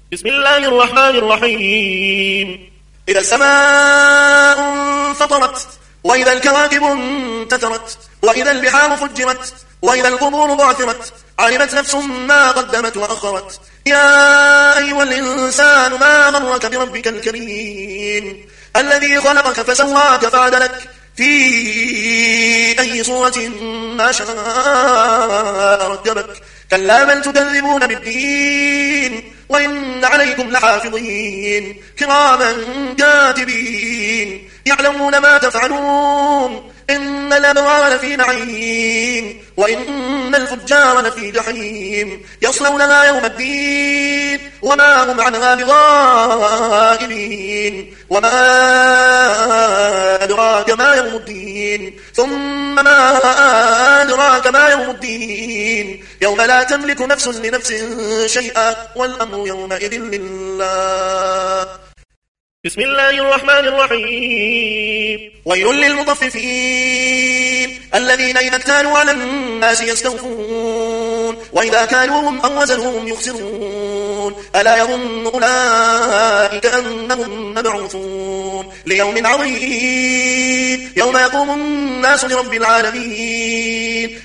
بسم الله الرحمن الرحيم. إذا السماء انفطرت، وإذا الكواكب انتثرت، وإذا البحار فجرت، وإذا القبور بعثرت، علمت نفس ما قدمت وأخرت. يا أيها الإنسان ما غرك بربك الكريم الذي خلقك فسواك فعدلك في أي صورة ما شاء ركبك. كلا بل تكذبون بالدين وإن عليكم لحافظين كراما كاتبين يعلمون ما تفعلون. إن الأبرار لفي نعيم وإن الفجار لفي جحيم يصلونها يوم الدين وما هم عنها بغائبين. وما أدراك ما يوم الدين ثم ما أدراك ما يوم الدين يوم لا تملك نفس لنفس شيئا والأمر يومئذ لله. بسم الله الرحمن الرحيم. ويل للمطففين الذين إذا اكتالوا على الناس يستوفون وإذا كالوهم أو وزنهم يخسرون. ألا يظن أولئك أنهم مبعوثون ليوم عظيم يوم يقوم الناس لرب العالمين.